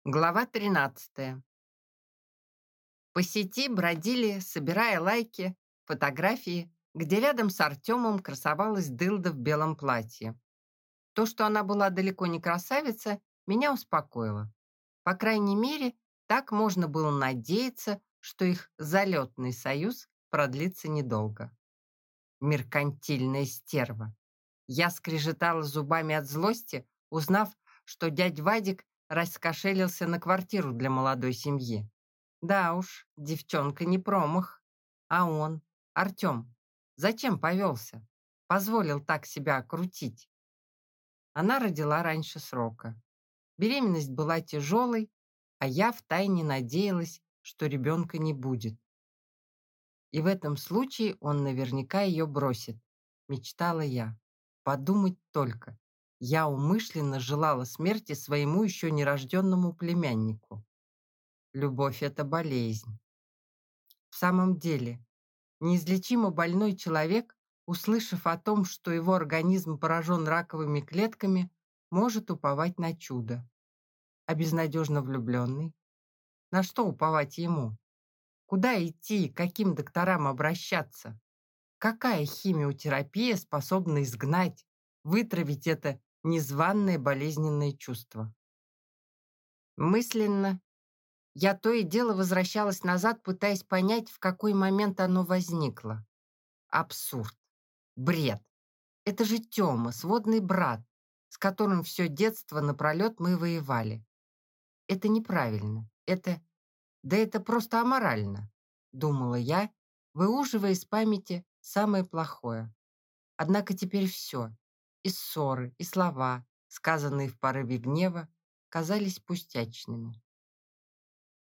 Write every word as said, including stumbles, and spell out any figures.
Глава тринадцатая. По сети бродили, собирая лайки, фотографии, где рядом с Артемом красовалась дылда в белом платье. То, что она была далеко не красавица, меня успокоило. По крайней мере, так можно было надеяться, что их залетный союз продлится недолго. Меркантильная стерва. Я скрежетала зубами от злости, узнав, что дядь Вадик раскошелился на квартиру для молодой семьи. Да уж, девчонка не промах. А он, Артем, зачем повелся? Позволил так себя окрутить. Она родила раньше срока. Беременность была тяжелой, а я втайне надеялась, что ребенка не будет. И в этом случае он наверняка ее бросит, мечтала я. Подумать только. Я умышленно желала смерти своему еще нерожденному племяннику. Любовь — это болезнь. В самом деле, неизлечимо больной человек, услышав о том, что его организм поражен раковыми клетками, может уповать на чудо. А безнадежно влюбленный? На что уповать ему? Куда идти и к каким докторам обращаться? Какая химиотерапия способна изгнать, вытравить это незваное болезненное чувство? Мысленно я то и дело возвращалась назад, пытаясь понять, в какой момент оно возникло. Абсурд. Бред. Это же Тёма, сводный брат, с которым все детство напролет мы воевали. Это неправильно. Это... Да это просто аморально, думала я, выуживая из памяти самое плохое. Однако теперь все, и ссоры, и слова, сказанные в порыве гнева, казались пустячными.